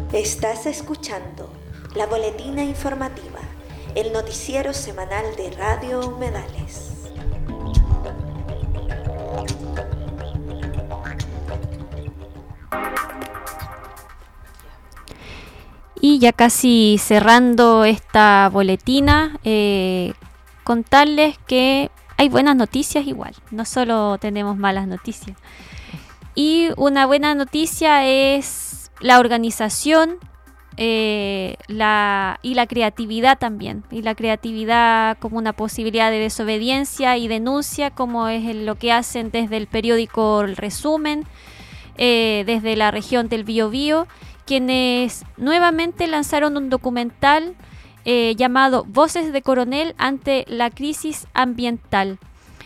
Estás escuchando la Boletina Informativa, el noticiero semanal de Radio Humedales. Y ya casi cerrando esta boletina, contarles que hay buenas noticias igual, no solo tenemos malas noticias. Y una buena noticia es la organización y la creatividad también. Y la creatividad como una posibilidad de desobediencia y denuncia, como es lo que hacen desde el periódico El Resumen, desde la región del Biobío, quienes nuevamente lanzaron un documental llamado Voces de Coronel ante la crisis ambiental.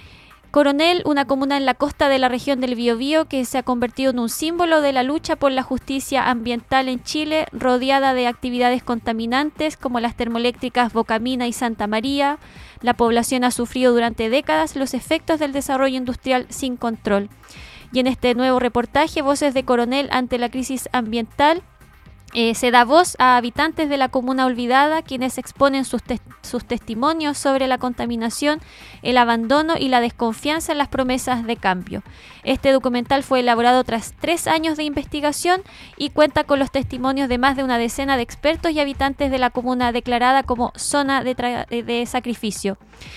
Coronel, una comuna en la costa de la región del Biobío que se ha convertido en un símbolo de la lucha por la justicia ambiental en Chile, rodeada de actividades contaminantes como las termoeléctricas Bocamina y Santa María. La población ha sufrido durante décadas los efectos del desarrollo industrial sin control. Y en este nuevo reportaje, Voces de Coronel ante la crisis ambiental, se da voz a habitantes de la comuna olvidada, quienes exponen sus testimonios sobre la contaminación, el abandono y la desconfianza en las promesas de cambio. Este documental fue elaborado tras 3 años de investigación y cuenta con los testimonios de más de una decena de expertos y habitantes de la comuna declarada como zona de sacrificio.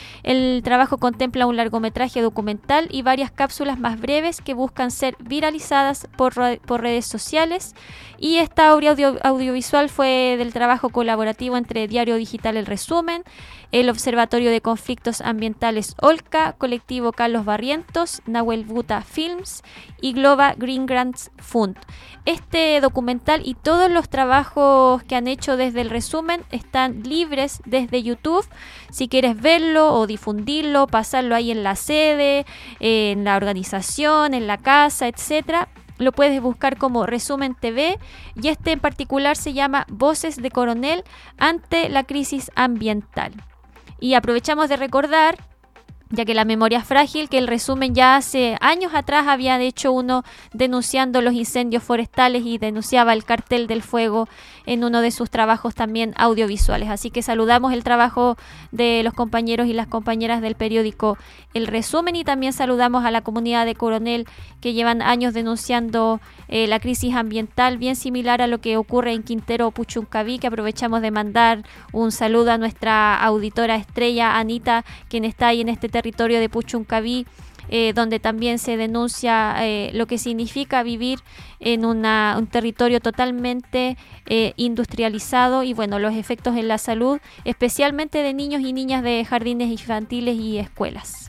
El trabajo contempla un largometraje documental y varias cápsulas más breves que buscan ser viralizadas por redes sociales, y esta obra audiovisual fue del trabajo colaborativo entre Diario Digital El Resumen, el Observatorio de Conflictos Ambientales Olca, Colectivo Carlos Barrientos, Nahuel Buta Films y Global Green Grants Fund. Este documental y todos los trabajos que han hecho desde El Resumen están libres desde YouTube. Si quieres verlo o difundirlo, pasarlo ahí en la sede, en la organización, en la casa, etcétera, lo puedes buscar como Resumen TV, y este en particular se llama Voces de Coronel ante la crisis ambiental. Y aprovechamos de recordar, ya que la memoria es frágil, que El Resumen ya hace años atrás había hecho uno denunciando los incendios forestales y denunciaba el cartel del fuego en uno de sus trabajos también audiovisuales. Así que saludamos el trabajo de los compañeros y las compañeras del periódico El Resumen, y también saludamos a la comunidad de Coronel, que llevan años denunciando la crisis ambiental, bien similar a lo que ocurre en Quintero Puchuncaví, que aprovechamos de mandar un saludo a nuestra auditora estrella Anita, quien está ahí en este territorio de Puchuncaví, donde también se denuncia lo que significa vivir en un territorio totalmente industrializado, y bueno, los efectos en la salud, especialmente de niños y niñas de jardines infantiles y escuelas.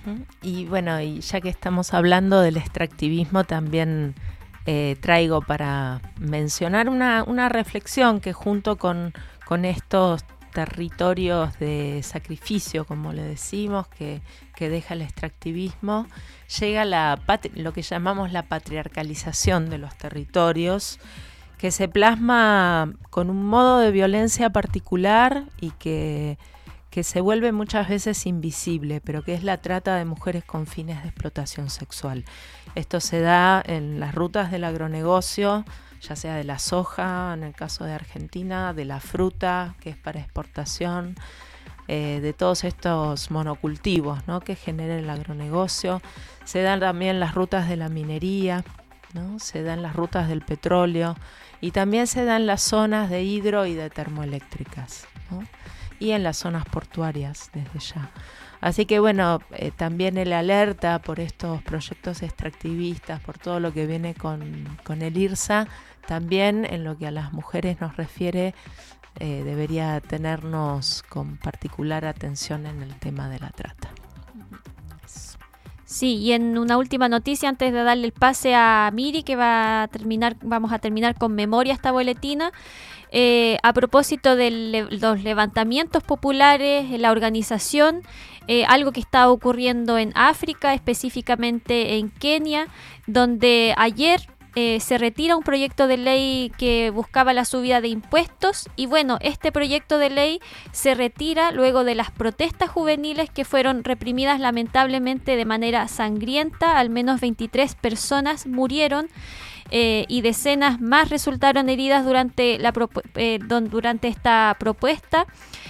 Y bueno, y ya que estamos hablando del extractivismo, también traigo para mencionar una reflexión que junto con estos territorios de sacrificio, como le decimos, que deja el extractivismo, llega lo que llamamos la patriarcalización de los territorios, que se plasma con un modo de violencia particular y que se vuelve muchas veces invisible, pero que es la trata de mujeres con fines de explotación sexual. Esto se da en las rutas del agronegocio, ya sea de la soja, en el caso de Argentina, de la fruta, que es para exportación, de todos estos monocultivos, ¿no?, que genera el agronegocio. Se dan también las rutas de la minería, ¿no?, se dan las rutas del petróleo, y también se dan las zonas de hidro y de termoeléctricas, ¿no?, y en las zonas portuarias desde ya. Así que bueno, también el alerta por estos proyectos extractivistas, por todo lo que viene con el IRSA, también en lo que a las mujeres nos refiere, debería tenernos con particular atención en el tema de la trata. Sí, y en una última noticia, antes de darle el pase a Miri, que vamos a terminar con memoria esta boletina, a propósito de los levantamientos populares, la organización, algo que está ocurriendo en África, específicamente en Kenia, donde ayer se retira un proyecto de ley que buscaba la subida de impuestos, y bueno, este proyecto de ley se retira luego de las protestas juveniles que fueron reprimidas lamentablemente de manera sangrienta. Al menos 23 personas murieron y decenas más resultaron heridas durante esta protesta,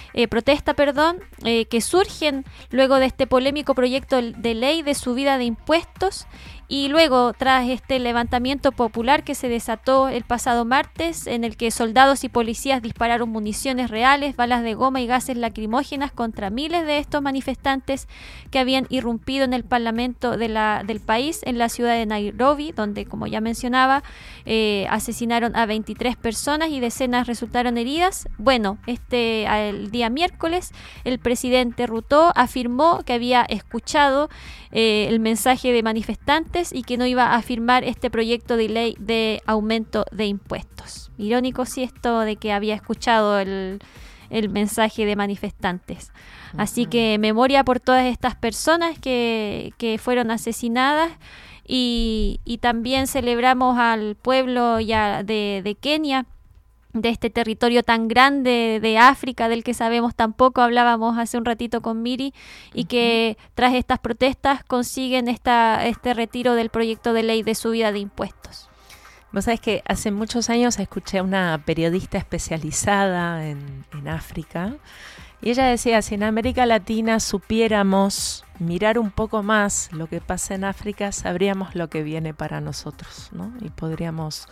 que surgen luego de este polémico proyecto de ley de subida de impuestos. Y luego, tras este levantamiento popular que se desató el pasado martes, en el que soldados y policías dispararon municiones reales, balas de goma y gases lacrimógenas contra miles de estos manifestantes que habían irrumpido en el parlamento del país, en la ciudad de Nairobi, donde, como ya mencionaba, asesinaron a 23 personas y decenas resultaron heridas. Bueno, el día miércoles, el presidente Ruto afirmó que había escuchado el mensaje de manifestantes y que no iba a firmar este proyecto de ley de aumento de impuestos. Irónico, sí, esto de que había escuchado el mensaje de manifestantes. Así que memoria por todas estas personas que fueron asesinadas, y también celebramos al pueblo de Kenia, de este territorio tan grande de África, del que sabemos tan poco. Hablábamos hace un ratito con Miri, y que tras estas protestas consiguen este retiro del proyecto de ley de subida de impuestos. Vos sabés que hace muchos años escuché a una periodista especializada en África, y ella decía, si en América Latina supiéramos mirar un poco más lo que pasa en África, sabríamos lo que viene para nosotros, ¿no? Y podríamos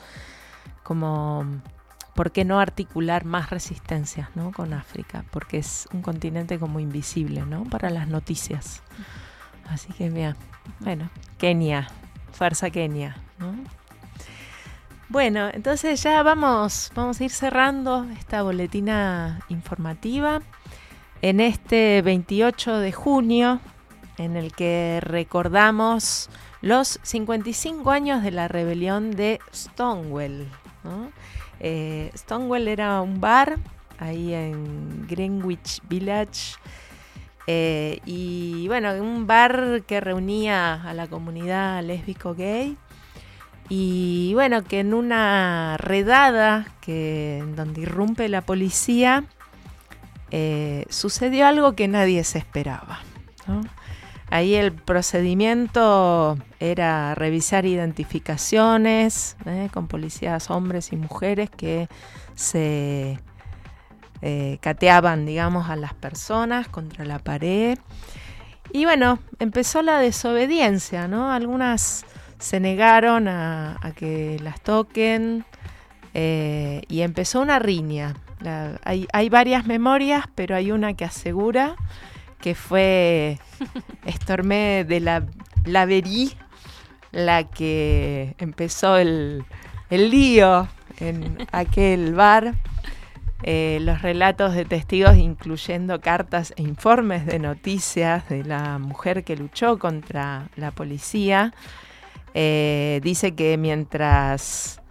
¿por qué no articular más resistencias, ¿no? Con África? Porque es un continente como invisible, ¿no? Para las noticias. Así que mira, bueno, Kenia, fuerza Kenia, ¿no? Bueno, entonces ya vamos a ir cerrando esta boletina informativa en este 28 de junio, en el que recordamos los 55 años de la rebelión de Stonewall, ¿no? Stonewall era un bar ahí en Greenwich Village, y bueno, un bar que reunía a la comunidad lésbico-gay, y bueno, que en una redada en donde irrumpe la policía, sucedió algo que nadie se esperaba, ¿no? Ahí el procedimiento era revisar identificaciones con policías hombres y mujeres que se cateaban, digamos, a las personas contra la pared. Y bueno, empezó la desobediencia, ¿no? Algunas se negaron a que las toquen, y empezó una riña. Hay varias memorias, pero hay una que asegura que fue Stormé de la Laverie la que empezó el lío en aquel bar. Los relatos de testigos, incluyendo cartas e informes de noticias de la mujer que luchó contra la policía, dice que mientras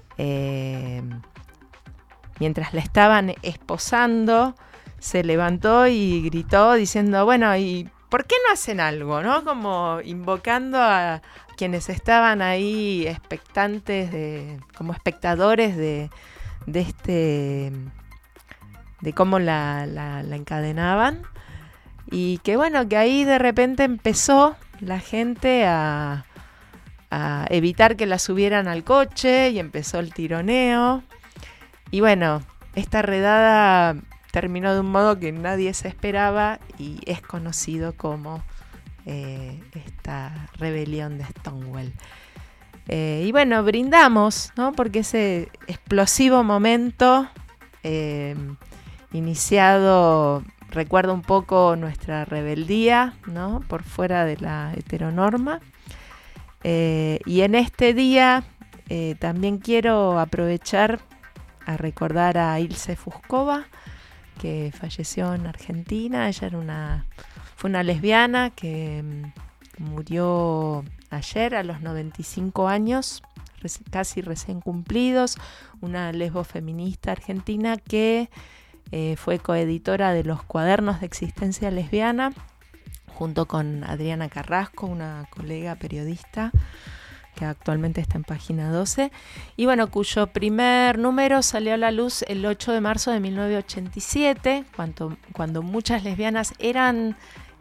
la estaban esposando, se levantó y gritó diciendo, bueno, ¿y por qué no hacen algo? ¿No? Como invocando a quienes estaban ahí expectantes, como espectadores de cómo la encadenaban. Y que bueno, que ahí de repente empezó la gente a evitar que la subieran al coche, y empezó el tironeo. Y bueno, esta redada terminó de un modo que nadie se esperaba, y es conocido como esta rebelión de Stonewall. Y bueno, brindamos, ¿no? Porque ese explosivo momento iniciado recuerda un poco nuestra rebeldía, ¿no? Por fuera de la heteronorma. Y en este día también quiero aprovechar a recordar a Ilse Fuscova, que falleció en Argentina. Ella fue una lesbiana que murió ayer a los 95 años, casi recién cumplidos, una lesbofeminista argentina que fue coeditora de los Cuadernos de Existencia Lesbiana, junto con Adriana Carrasco, una colega periodista que actualmente está en Página 12, y bueno, cuyo primer número salió a la luz el 8 de marzo de 1987, cuando muchas lesbianas eran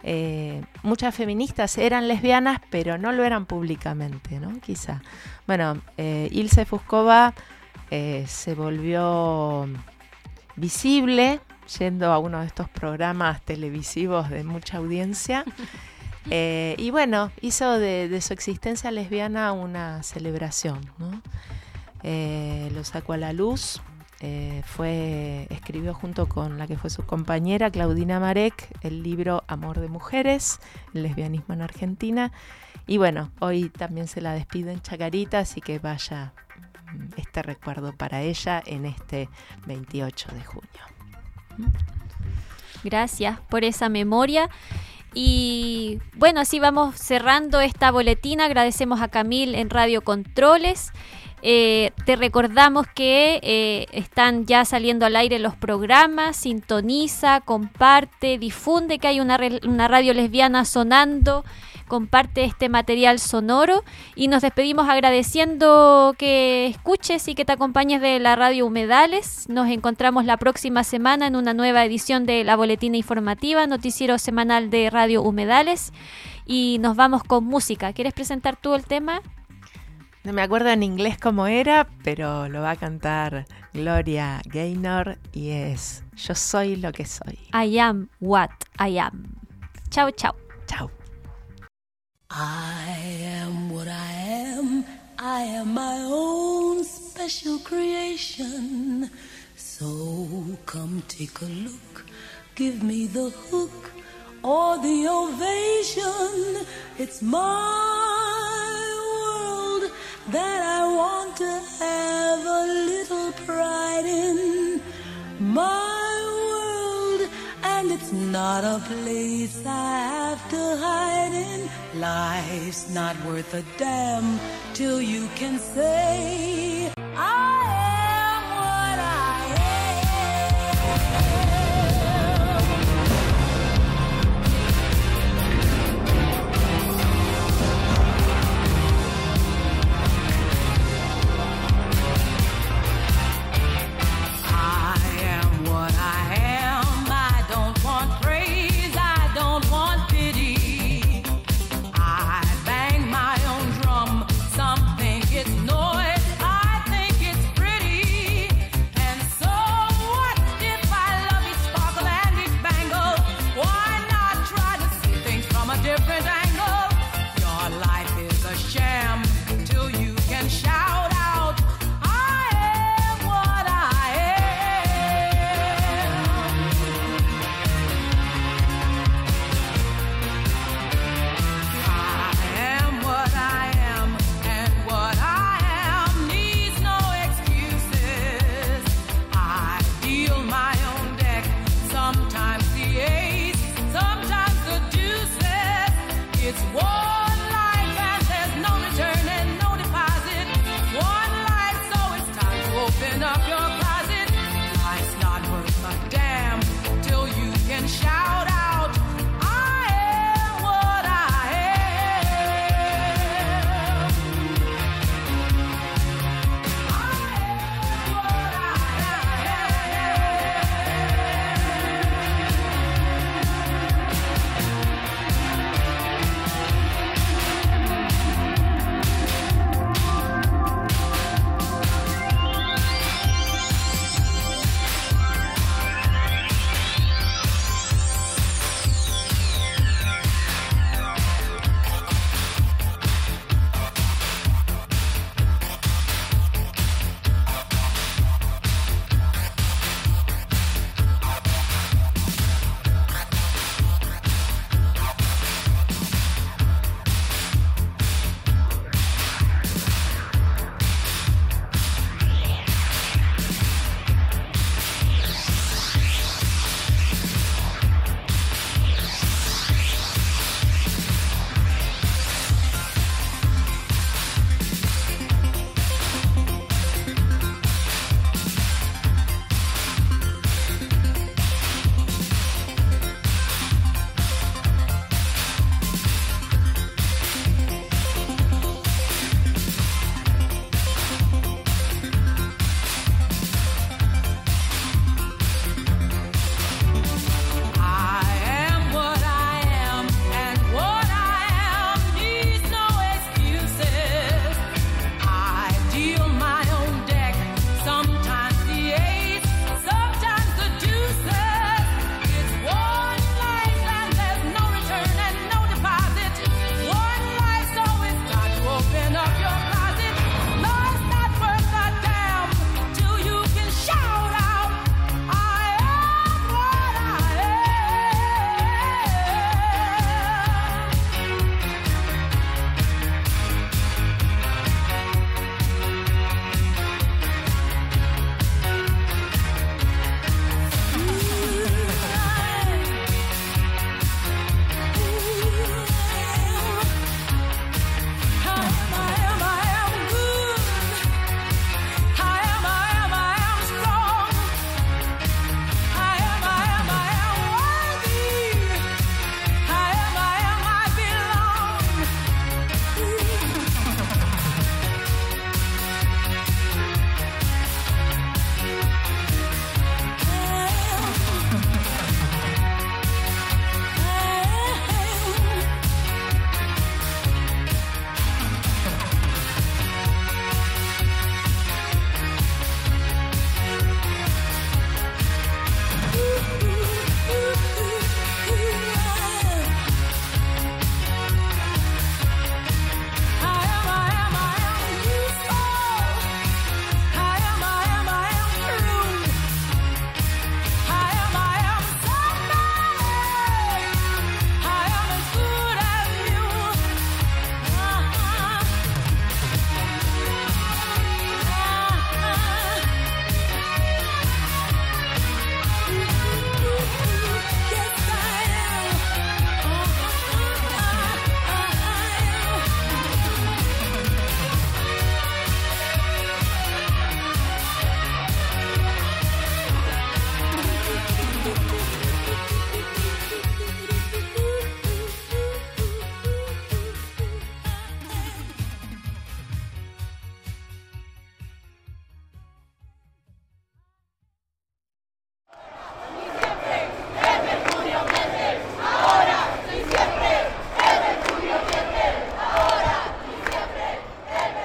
muchas feministas eran lesbianas, pero no lo eran públicamente, ¿no? Quizá. Bueno, Ilse Fuscova se volvió visible yendo a uno de estos programas televisivos de mucha audiencia. Y bueno, hizo de su existencia lesbiana una celebración, ¿no? Lo sacó a la luz. Escribió junto con la que fue su compañera, Claudina Marek, el libro Amor de Mujeres, el lesbianismo en Argentina. Y bueno, hoy también se la despide en Chacarita, así que vaya este recuerdo para ella en este 28 de junio. Gracias por esa memoria. Y bueno, así vamos cerrando esta boletina. Agradecemos a Camil en Radio Controles. Te recordamos que están ya saliendo al aire los programas. Sintoniza, comparte, difunde que hay una radio lesbiana sonando. Comparte este material sonoro y nos despedimos agradeciendo que escuches y que te acompañes de la Radio Humedales. Nos encontramos la próxima semana en una nueva edición de La Boletina Informativa, noticiero semanal de Radio Humedales, y nos vamos con música. ¿Quieres presentar tú el tema? No me acuerdo en inglés cómo era, pero lo va a cantar Gloria Gaynor y es Yo soy lo que soy. I am what I am. Chao, chao. Chao. I am what I am. I am my own special creation. So come take a look. Give me the hook or the ovation. It's my world that I want to have a little pride in. My world, and it's not a place I have to hide in. Life's not worth a damn till you can say I am what I I bang my own drum. Some think it's noise. I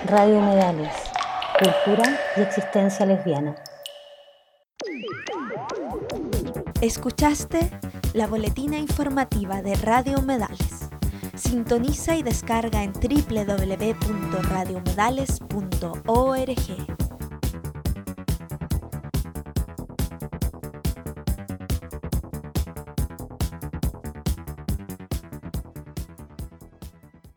Radio Humedales, cultura y existencia lesbiana. Escuchaste la boletina informativa de Radio Humedales. Sintoniza y descarga en www.radiohumedales.org.